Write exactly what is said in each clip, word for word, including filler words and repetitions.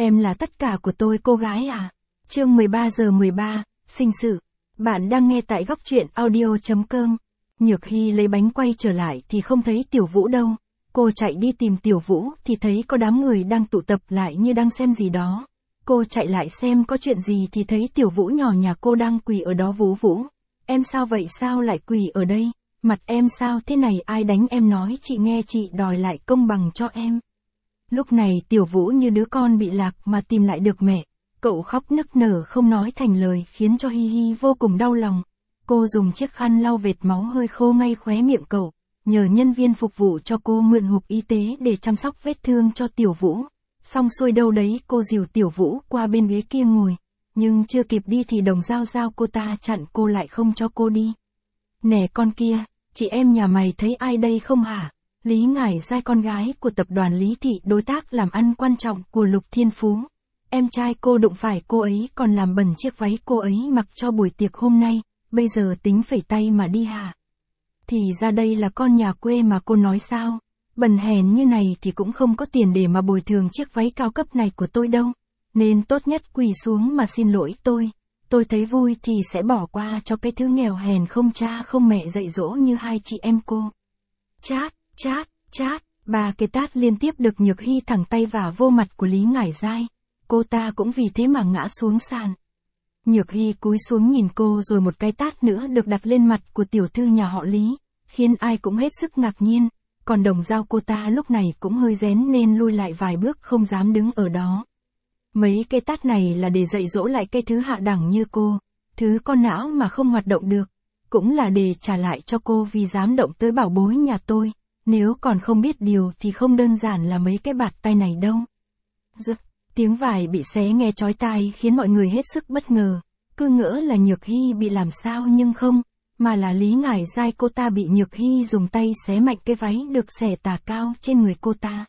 Em là tất cả của tôi cô gái à. Chương mười ba giờ mười ba, sinh sự. Bạn đang nghe tại góc truyện audio.com. Nhược Hy lấy bánh quay trở lại thì không thấy Tiểu Vũ đâu. Cô chạy đi tìm Tiểu Vũ thì thấy có đám người đang tụ tập lại như đang xem gì đó. Cô chạy lại xem có chuyện gì thì thấy Tiểu Vũ nhỏ nhà cô đang quỳ ở đó. Vũ Vũ, em sao vậy, sao lại quỳ ở đây? Mặt em sao thế này, ai đánh em, nói chị nghe, chị đòi lại công bằng cho em. Lúc này Tiểu Vũ như đứa con bị lạc mà tìm lại được mẹ. Cậu khóc nức nở không nói thành lời khiến cho Hi Hi vô cùng đau lòng. Cô dùng chiếc khăn lau vệt máu hơi khô ngay khóe miệng cậu, nhờ nhân viên phục vụ cho cô mượn hộp y tế để chăm sóc vết thương cho Tiểu Vũ. Xong xuôi đâu đấy cô dìu Tiểu Vũ qua bên ghế kia ngồi, nhưng chưa kịp đi thì Đồng Giao Giao cô ta chặn cô lại không cho cô đi. Nè con kia, chị em nhà mày thấy ai đây không hả? Lý Ngải Giai, con gái của tập đoàn Lý Thị, đối tác làm ăn quan trọng của Lục Thiên Phú. Em trai cô đụng phải cô ấy còn làm bẩn chiếc váy cô ấy mặc cho buổi tiệc hôm nay, bây giờ tính phẩy tay mà đi hả? Thì ra đây là con nhà quê mà cô nói sao? Bần hèn như này thì cũng không có tiền để mà bồi thường chiếc váy cao cấp này của tôi đâu. Nên tốt nhất quỳ xuống mà xin lỗi tôi. Tôi thấy vui thì sẽ bỏ qua cho cái thứ nghèo hèn không cha không mẹ dạy dỗ như hai chị em cô. Chát, chát, chát, ba cái tát liên tiếp được Nhược Hy thẳng tay vả vô mặt của Lý Ngải Giai. Cô ta cũng vì thế mà ngã xuống sàn. Nhược Hy cúi xuống nhìn cô rồi một cái tát nữa được đặt lên mặt của tiểu thư nhà họ Lý, khiến ai cũng hết sức ngạc nhiên. Còn Đồng Giao cô ta lúc này cũng hơi rén nên lui lại vài bước không dám đứng ở đó. Mấy cái tát này là để dạy dỗ lại cái thứ hạ đẳng như cô, thứ con não mà không hoạt động được. Cũng là để trả lại cho cô vì dám động tới bảo bối nhà tôi. Nếu còn không biết điều thì không đơn giản là mấy cái bạt tay này đâu. Rực, tiếng vải bị xé nghe chói tai khiến mọi người hết sức bất ngờ. Cứ ngỡ là Nhược Hy bị làm sao nhưng không, mà là Lý Ngải Giai cô ta bị Nhược Hy dùng tay xé mạnh cái váy được xẻ tà cao trên người cô ta.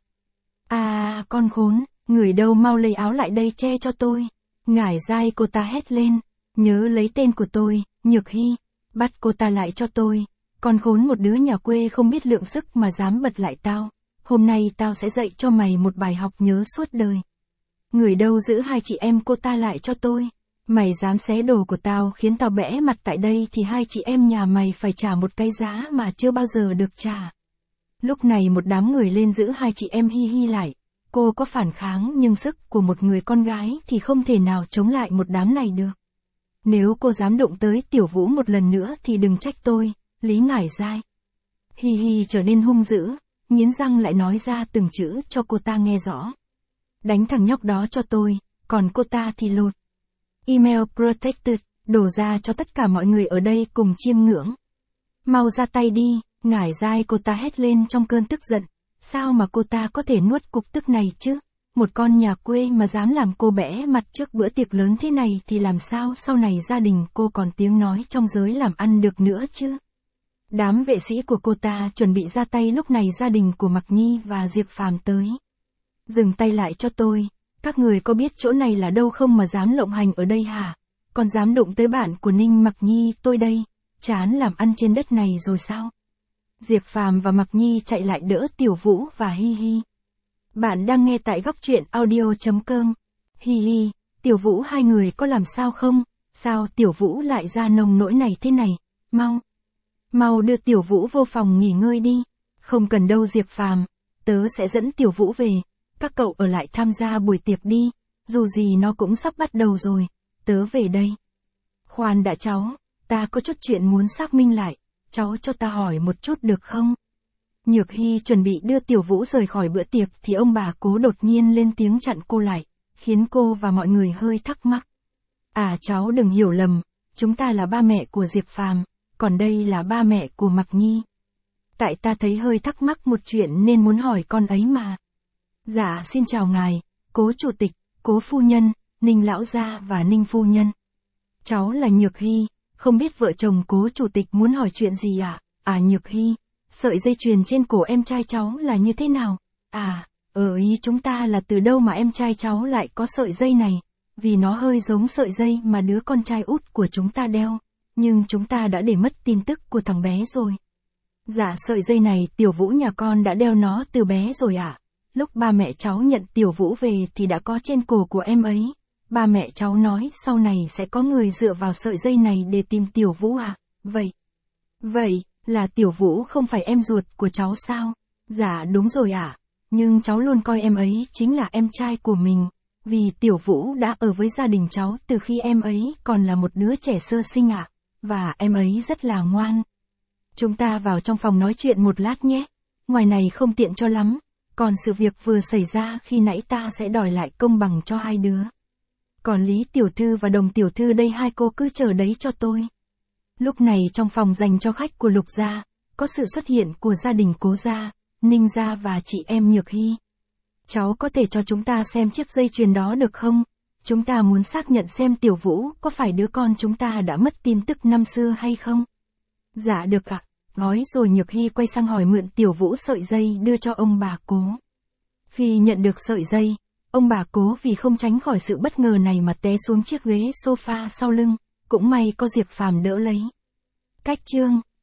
À, con khốn, người đâu, mau lấy áo lại đây che cho tôi. Ngải Giai cô ta hét lên, nhớ lấy tên của tôi, Nhược Hy, bắt cô ta lại cho tôi. Con khốn, một đứa nhà quê không biết lượng sức mà dám bật lại tao. Hôm nay tao sẽ dạy cho mày một bài học nhớ suốt đời. Người đâu, giữ hai chị em cô ta lại cho tôi. Mày dám xé đồ của tao khiến tao bẽ mặt tại đây thì hai chị em nhà mày phải trả một cái giá mà chưa bao giờ được trả. Lúc này một đám người lên giữ hai chị em Hi Hi lại. Cô có phản kháng nhưng sức của một người con gái thì không thể nào chống lại một đám này được. Nếu cô dám đụng tới Tiểu Vũ một lần nữa thì đừng trách tôi, Lý Ngải Giai. Hi Hi trở nên hung dữ, nghiến răng lại nói ra từng chữ cho cô ta nghe rõ. Đánh thằng nhóc đó cho tôi, còn cô ta thì lột. Email protected, đổ ra cho tất cả mọi người ở đây cùng chiêm ngưỡng. Mau ra tay đi, Ngải Giai cô ta hét lên trong cơn tức giận. Sao mà cô ta có thể nuốt cục tức này chứ? Một con nhà quê mà dám làm cô bẽ mặt trước bữa tiệc lớn thế này thì làm sao sau này gia đình cô còn tiếng nói trong giới làm ăn được nữa chứ? Đám vệ sĩ của cô ta chuẩn bị ra tay, lúc này gia đình của Mặc Nhi và Diệp Phàm tới. Dừng tay lại cho tôi, các người có biết chỗ này là đâu không mà dám lộng hành ở đây hả? Còn dám đụng tới bạn của Ninh Mặc Nhi tôi đây, chán làm ăn trên đất này rồi sao? Diệp Phàm và Mặc Nhi chạy lại đỡ Tiểu Vũ và Hi Hi. Bạn đang nghe tại góc truyện audio.com. Hi Hi, Tiểu Vũ, hai người có làm sao không? Sao Tiểu Vũ lại ra nông nỗi này thế này? Mau, mau đưa Tiểu Vũ vô phòng nghỉ ngơi đi. Không cần đâu Diệp Phàm, tớ sẽ dẫn Tiểu Vũ về. Các cậu ở lại tham gia buổi tiệc đi, dù gì nó cũng sắp bắt đầu rồi. Tớ về đây. Khoan đã cháu, ta có chút chuyện muốn xác minh lại. Cháu cho ta hỏi một chút được không? Nhược Hy chuẩn bị đưa Tiểu Vũ rời khỏi bữa tiệc thì ông bà Cố đột nhiên lên tiếng chặn cô lại, khiến cô và mọi người hơi thắc mắc. À, cháu đừng hiểu lầm, chúng ta là ba mẹ của Diệp Phàm, còn đây là ba mẹ của Mặc Nhi. Tại ta thấy hơi thắc mắc một chuyện nên muốn hỏi con ấy mà. Dạ xin chào ngài, Cố chủ tịch, Cố phu nhân, Ninh lão gia và Ninh phu nhân. Cháu là Nhược Hy. Không biết vợ chồng Cố chủ tịch muốn hỏi chuyện gì ạ? À? à Nhược Hy, sợi dây chuyền trên cổ em trai cháu là như thế nào? À, ở ý chúng ta là từ đâu mà em trai cháu lại có sợi dây này? Vì nó hơi giống sợi dây mà đứa con trai út của chúng ta đeo, nhưng chúng ta đã để mất tin tức của thằng bé rồi. Dạ, sợi dây này Tiểu Vũ nhà con đã đeo nó từ bé rồi ạ. À? lúc ba mẹ cháu nhận Tiểu Vũ về thì đã có trên cổ của em ấy. Ba mẹ cháu nói sau này sẽ có người dựa vào sợi dây này để tìm Tiểu Vũ à, vậy. Vậy, là Tiểu Vũ không phải em ruột của cháu sao? Dạ đúng rồi ạ, à. Nhưng cháu luôn coi em ấy chính là em trai của mình. Vì Tiểu Vũ đã ở với gia đình cháu từ khi em ấy còn là một đứa trẻ sơ sinh ạ. À. Và em ấy rất là ngoan. Chúng ta vào trong phòng nói chuyện một lát nhé. Ngoài này không tiện cho lắm. Còn sự việc vừa xảy ra khi nãy ta sẽ đòi lại công bằng cho hai đứa. Còn Lý Tiểu Thư và Đồng Tiểu Thư đây hai cô cứ chờ đấy cho tôi. Lúc này trong phòng dành cho khách của Lục gia, có sự xuất hiện của gia đình Cố gia, Ninh gia và chị em Nhược Hy. Cháu có thể cho chúng ta xem chiếc dây chuyền đó được không? Chúng ta muốn xác nhận xem Tiểu Vũ có phải đứa con chúng ta đã mất tin tức năm xưa hay không? Dạ được ạ. Nói rồi Nhược Hy quay sang hỏi mượn Tiểu Vũ sợi dây đưa cho ông bà Cố. Khi nhận được sợi dây, ông bà Cố vì không tránh khỏi sự bất ngờ này mà té xuống chiếc ghế sofa sau lưng, cũng may có Diệp Phàm đỡ lấy. Cách chương